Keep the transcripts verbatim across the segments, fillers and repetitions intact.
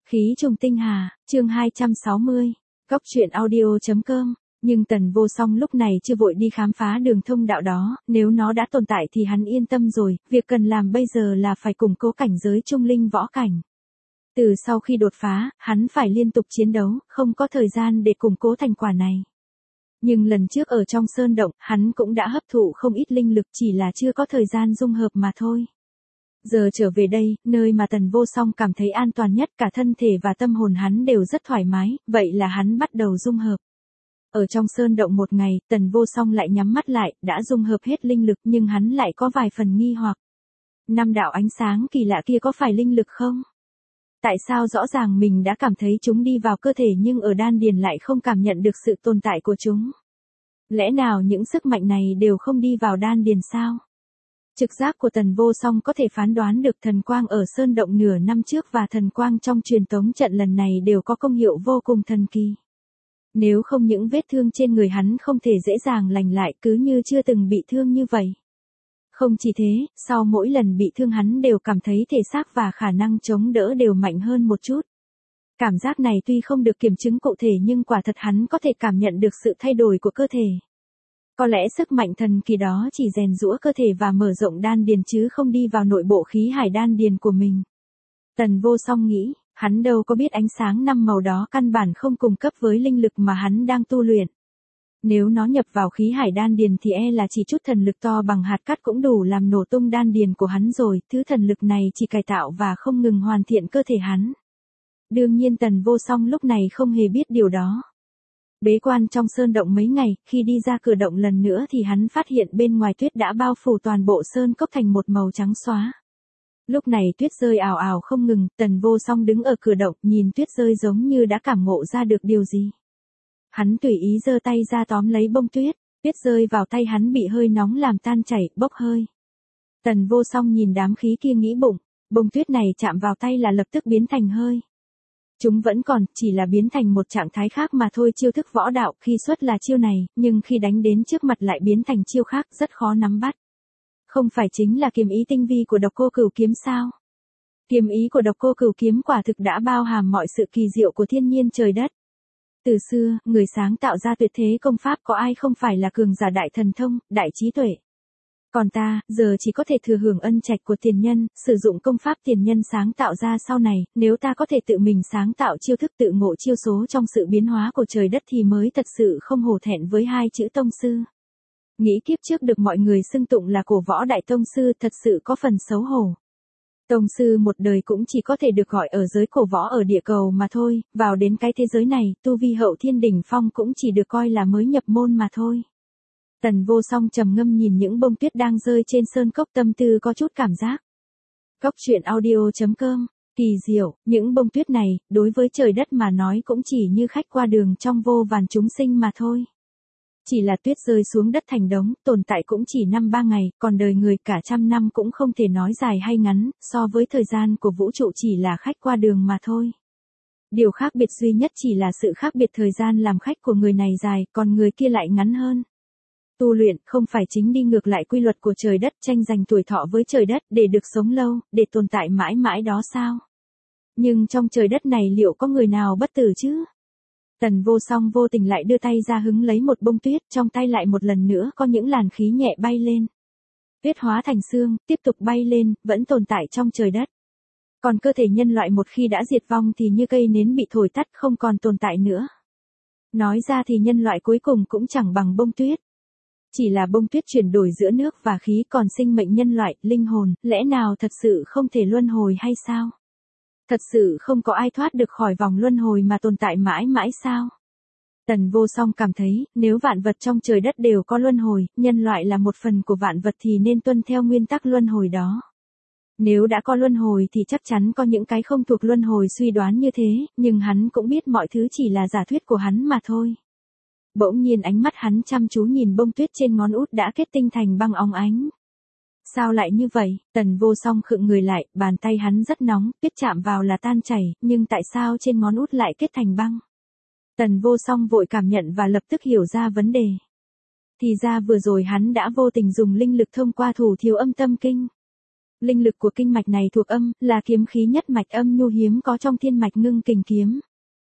Khí trùng tinh hà, chương hai trăm sáu mươi, Cóc truyện audio.com, nhưng Tần Vô Song lúc này chưa vội đi khám phá đường thông đạo đó, nếu nó đã tồn tại thì hắn yên tâm rồi, việc cần làm bây giờ là phải củng cố cảnh giới trung linh võ cảnh. Từ sau khi đột phá, hắn phải liên tục chiến đấu, không có thời gian để củng cố thành quả này. Nhưng lần trước ở trong sơn động, hắn cũng đã hấp thụ không ít linh lực, chỉ là chưa có thời gian dung hợp mà thôi. Giờ trở về đây, nơi mà Tần Vô Song cảm thấy an toàn nhất, cả thân thể và tâm hồn hắn đều rất thoải mái, vậy là hắn bắt đầu dung hợp. Ở trong sơn động một ngày, Tần Vô Song lại nhắm mắt lại, đã dung hợp hết linh lực nhưng hắn lại có vài phần nghi hoặc. Năm đạo ánh sáng kỳ lạ kia có phải linh lực không? Tại sao rõ ràng mình đã cảm thấy chúng đi vào cơ thể nhưng ở đan điền lại không cảm nhận được sự tồn tại của chúng? Lẽ nào những sức mạnh này đều không đi vào đan điền sao? Trực giác của Tần Vô Song có thể phán đoán được thần quang ở sơn động nửa năm trước và thần quang trong truyền tống trận lần này đều có công hiệu vô cùng thần kỳ. Nếu không những vết thương trên người hắn không thể dễ dàng lành lại, cứ như chưa từng bị thương như vậy. Không chỉ thế, sau mỗi lần bị thương hắn đều cảm thấy thể xác và khả năng chống đỡ đều mạnh hơn một chút. Cảm giác này tuy không được kiểm chứng cụ thể nhưng quả thật hắn có thể cảm nhận được sự thay đổi của cơ thể. Có lẽ sức mạnh thần kỳ đó chỉ rèn giũa cơ thể và mở rộng đan điền chứ không đi vào nội bộ khí hải đan điền của mình. Tần Vô Song nghĩ, hắn đâu có biết ánh sáng năm màu đó căn bản không cùng cấp với linh lực mà hắn đang tu luyện. Nếu nó nhập vào khí hải đan điền thì e là chỉ chút thần lực to bằng hạt cát cũng đủ làm nổ tung đan điền của hắn rồi, thứ thần lực này chỉ cải tạo và không ngừng hoàn thiện cơ thể hắn. Đương nhiên Tần Vô Song lúc này không hề biết điều đó. Bế quan trong sơn động mấy ngày, khi đi ra cửa động lần nữa thì hắn phát hiện bên ngoài tuyết đã bao phủ toàn bộ sơn cốc thành một màu trắng xóa. Lúc này tuyết rơi ào ào không ngừng, Tần Vô Song đứng ở cửa động, nhìn tuyết rơi giống như đã cảm ngộ ra được điều gì. Hắn tùy ý giơ tay ra tóm lấy bông tuyết, tuyết rơi vào tay hắn bị hơi nóng làm tan chảy, bốc hơi. Tần Vô Song nhìn đám khí kia nghĩ bụng, bông tuyết này chạm vào tay là lập tức biến thành hơi. Chúng vẫn còn, chỉ là biến thành một trạng thái khác mà thôi. Chiêu thức võ đạo khi xuất là chiêu này, nhưng khi đánh đến trước mặt lại biến thành chiêu khác, rất khó nắm bắt. Không phải chính là kiếm ý tinh vi của Độc Cô Cửu Kiếm sao? Kiếm ý của Độc Cô Cửu Kiếm quả thực đã bao hàm mọi sự kỳ diệu của thiên nhiên trời đất. Từ xưa, người sáng tạo ra tuyệt thế công pháp có ai không phải là cường giả đại thần thông, đại trí tuệ. Còn ta, giờ chỉ có thể thừa hưởng ân trạch của tiền nhân, sử dụng công pháp tiền nhân sáng tạo ra sau này, nếu ta có thể tự mình sáng tạo chiêu thức tự ngộ chiêu số trong sự biến hóa của trời đất thì mới thật sự không hổ thẹn với hai chữ tông sư. Nghĩ kiếp trước được mọi người xưng tụng là cổ võ đại tông sư thật sự có phần xấu hổ. Tông sư một đời cũng chỉ có thể được gọi ở giới cổ võ ở địa cầu mà thôi, vào đến cái thế giới này, tu vi hậu thiên đỉnh phong cũng chỉ được coi là mới nhập môn mà thôi. Tần Vô Song trầm ngâm nhìn những bông tuyết đang rơi trên sơn cốc, tâm tư có chút cảm giác. Cóc truyện audio.com, kỳ diệu, những bông tuyết này, đối với trời đất mà nói cũng chỉ như khách qua đường trong vô vàn chúng sinh mà thôi. Chỉ là tuyết rơi xuống đất thành đống, tồn tại cũng chỉ năm ba ngày, còn đời người cả trăm năm cũng không thể nói dài hay ngắn, so với thời gian của vũ trụ chỉ là khách qua đường mà thôi. Điều khác biệt duy nhất chỉ là sự khác biệt thời gian làm khách của người này dài, còn người kia lại ngắn hơn. Tu luyện không phải chính đi ngược lại quy luật của trời đất, tranh giành tuổi thọ với trời đất để được sống lâu, để tồn tại mãi mãi đó sao? Nhưng trong trời đất này liệu có người nào bất tử chứ? Tần Vô Song vô tình lại đưa tay ra hứng lấy một bông tuyết, trong tay lại một lần nữa có những làn khí nhẹ bay lên. Tuyết hóa thành sương, tiếp tục bay lên, vẫn tồn tại trong trời đất. Còn cơ thể nhân loại một khi đã diệt vong thì như cây nến bị thổi tắt không còn tồn tại nữa. Nói ra thì nhân loại cuối cùng cũng chẳng bằng bông tuyết. Chỉ là bông tuyết chuyển đổi giữa nước và khí, còn sinh mệnh nhân loại, linh hồn, lẽ nào thật sự không thể luân hồi hay sao? Thật sự không có ai thoát được khỏi vòng luân hồi mà tồn tại mãi mãi sao? Tần Vô Song cảm thấy, nếu vạn vật trong trời đất đều có luân hồi, nhân loại là một phần của vạn vật thì nên tuân theo nguyên tắc luân hồi đó. Nếu đã có luân hồi thì chắc chắn có những cái không thuộc luân hồi, suy đoán như thế, nhưng hắn cũng biết mọi thứ chỉ là giả thuyết của hắn mà thôi. Bỗng nhiên ánh mắt hắn chăm chú nhìn bông tuyết trên ngón út đã kết tinh thành băng óng ánh. Sao lại như vậy? Tần Vô Song khựng người lại, bàn tay hắn rất nóng, tuyết chạm vào là tan chảy, nhưng tại sao trên ngón út lại kết thành băng? Tần Vô Song vội cảm nhận và lập tức hiểu ra vấn đề. Thì ra vừa rồi hắn đã vô tình dùng linh lực thông qua thủ thiếu âm tâm kinh. Linh lực của kinh mạch này thuộc âm, là kiếm khí nhất mạch âm nhu hiếm có trong thiên mạch ngưng kình kiếm.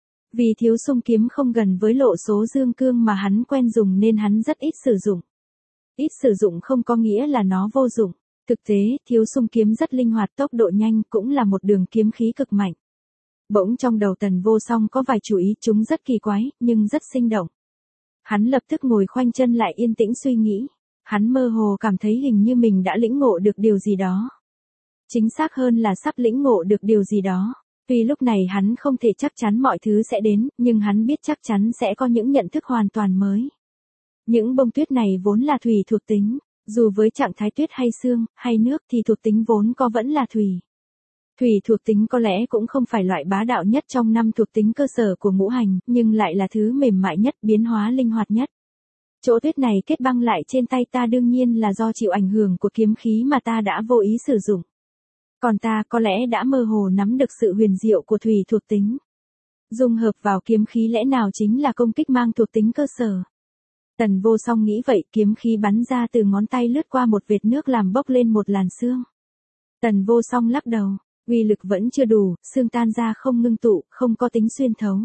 Vì thiếu xung kiếm không gần với lộ số dương cương mà hắn quen dùng nên hắn rất ít sử dụng. Ít sử dụng không có nghĩa là nó vô dụng. Thực tế, thiếu xung kiếm rất linh hoạt, tốc độ nhanh, cũng là một đường kiếm khí cực mạnh. Bỗng trong đầu Tần Vô Song có vài chủ ý, chúng rất kỳ quái, nhưng rất sinh động. Hắn lập tức ngồi khoanh chân lại yên tĩnh suy nghĩ. Hắn mơ hồ cảm thấy hình như mình đã lĩnh ngộ được điều gì đó. Chính xác hơn là sắp lĩnh ngộ được điều gì đó. Tuy lúc này hắn không thể chắc chắn mọi thứ sẽ đến, nhưng hắn biết chắc chắn sẽ có những nhận thức hoàn toàn mới. Những bông tuyết này vốn là thủy thuộc tính, dù với trạng thái tuyết hay sương, hay nước thì thuộc tính vốn có vẫn là thủy. Thủy thuộc tính có lẽ cũng không phải loại bá đạo nhất trong năm thuộc tính cơ sở của ngũ hành, nhưng lại là thứ mềm mại nhất, biến hóa linh hoạt nhất. Chỗ tuyết này kết băng lại trên tay ta đương nhiên là do chịu ảnh hưởng của kiếm khí mà ta đã vô ý sử dụng. Còn ta có lẽ đã mơ hồ nắm được sự huyền diệu của thủy thuộc tính. Dung hợp vào kiếm khí lẽ nào chính là công kích mang thuộc tính cơ sở. Tần Vô Song nghĩ vậy, kiếm khí bắn ra từ ngón tay lướt qua một vệt nước làm bốc lên một làn sương. Tần Vô Song lắc đầu, uy lực vẫn chưa đủ, sương tan ra không ngưng tụ, không có tính xuyên thấu.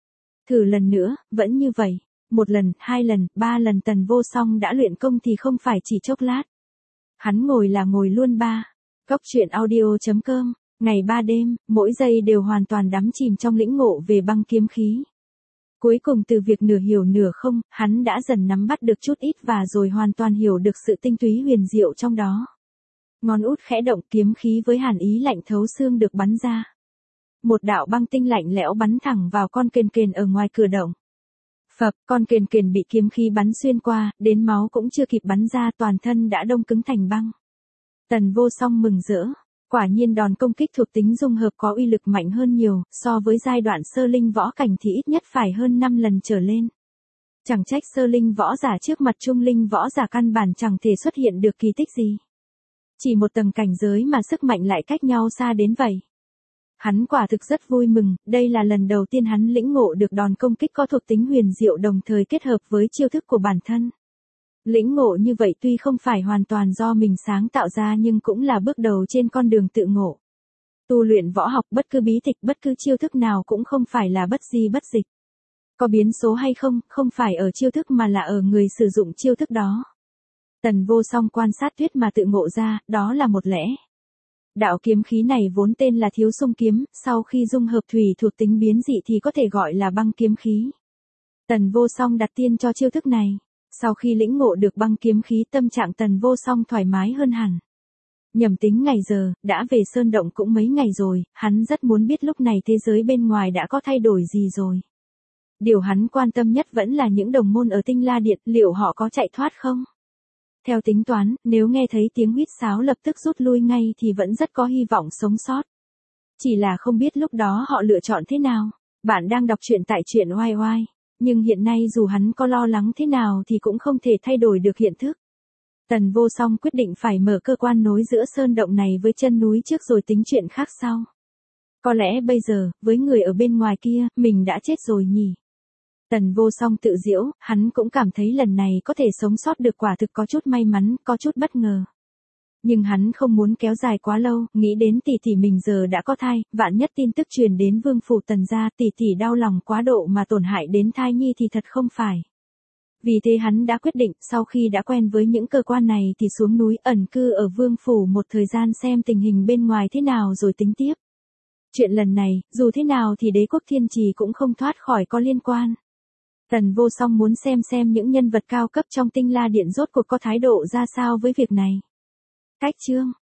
Thử lần nữa, vẫn như vậy. Một lần, hai lần, ba lần Tần Vô Song đã luyện công thì không phải chỉ chốc lát. Hắn ngồi là ngồi luôn ba. Góc truyện audio chấm com, ngày ba đêm, mỗi giây đều hoàn toàn đắm chìm trong lĩnh ngộ về băng kiếm khí. Cuối cùng từ việc nửa hiểu nửa không, hắn đã dần nắm bắt được chút ít và rồi hoàn toàn hiểu được sự tinh túy huyền diệu trong đó. Ngón út khẽ động, kiếm khí với hàn ý lạnh thấu xương được bắn ra. Một đạo băng tinh lạnh lẽo bắn thẳng vào con kền kền ở ngoài cửa động. Phập, con kền kền bị kiếm khí bắn xuyên qua, đến máu cũng chưa kịp bắn ra, toàn thân đã đông cứng thành băng. Tần Vô Song mừng rỡ. Quả nhiên đòn công kích thuộc tính dung hợp có uy lực mạnh hơn nhiều, so với giai đoạn sơ linh võ cảnh thì ít nhất phải hơn năm lần trở lên. Chẳng trách sơ linh võ giả trước mặt trung linh võ giả căn bản chẳng thể xuất hiện được kỳ tích gì. Chỉ một tầng cảnh giới mà sức mạnh lại cách nhau xa đến vậy. Hắn quả thực rất vui mừng, đây là lần đầu tiên hắn lĩnh ngộ được đòn công kích có thuộc tính huyền diệu đồng thời kết hợp với chiêu thức của bản thân. Lĩnh ngộ như vậy tuy không phải hoàn toàn do mình sáng tạo ra nhưng cũng là bước đầu trên con đường tự ngộ. Tu luyện võ học bất cứ bí tịch bất cứ chiêu thức nào cũng không phải là bất di bất dịch. Có biến số hay không, không phải ở chiêu thức mà là ở người sử dụng chiêu thức đó. Tần Vô Song quan sát tuyết mà tự ngộ ra, đó là một lẽ. Đạo kiếm khí này vốn tên là thiếu xung kiếm, sau khi dung hợp thủy thuộc tính biến dị thì có thể gọi là băng kiếm khí. Tần Vô Song đặt tiên cho chiêu thức này. Sau khi lĩnh ngộ được băng kiếm khí, tâm trạng Tần Vô Song thoải mái hơn hẳn. Nhầm tính ngày giờ, đã về sơn động cũng mấy ngày rồi, hắn rất muốn biết lúc này thế giới bên ngoài đã có thay đổi gì rồi. Điều hắn quan tâm nhất vẫn là những đồng môn ở Tinh La Điện, liệu họ có chạy thoát không? Theo tính toán, nếu nghe thấy tiếng huýt sáo lập tức rút lui ngay thì vẫn rất có hy vọng sống sót. Chỉ là không biết lúc đó họ lựa chọn thế nào. Bạn đang đọc truyện tại truyện oai oai. Nhưng hiện nay dù hắn có lo lắng thế nào thì cũng không thể thay đổi được hiện thức. Tần Vô Song quyết định phải mở cơ quan nối giữa sơn động này với chân núi trước rồi tính chuyện khác sau. Có lẽ bây giờ, với người ở bên ngoài kia, mình đã chết rồi nhỉ. Tần Vô Song tự giễu, hắn cũng cảm thấy lần này có thể sống sót được quả thực có chút may mắn, có chút bất ngờ. Nhưng hắn không muốn kéo dài quá lâu, nghĩ đến tỷ tỷ mình giờ đã có thai, vạn nhất tin tức truyền đến vương phủ Tần gia, tỷ tỷ đau lòng quá độ mà tổn hại đến thai nhi thì thật không phải. Vì thế hắn đã quyết định, sau khi đã quen với những cơ quan này thì xuống núi ẩn cư ở vương phủ một thời gian xem tình hình bên ngoài thế nào rồi tính tiếp. Chuyện lần này, dù thế nào thì đế quốc Thiên Trì cũng không thoát khỏi có liên quan. Tần Vô Song muốn xem xem những nhân vật cao cấp trong Tinh La Điện rốt cuộc có thái độ ra sao với việc này. Cách chương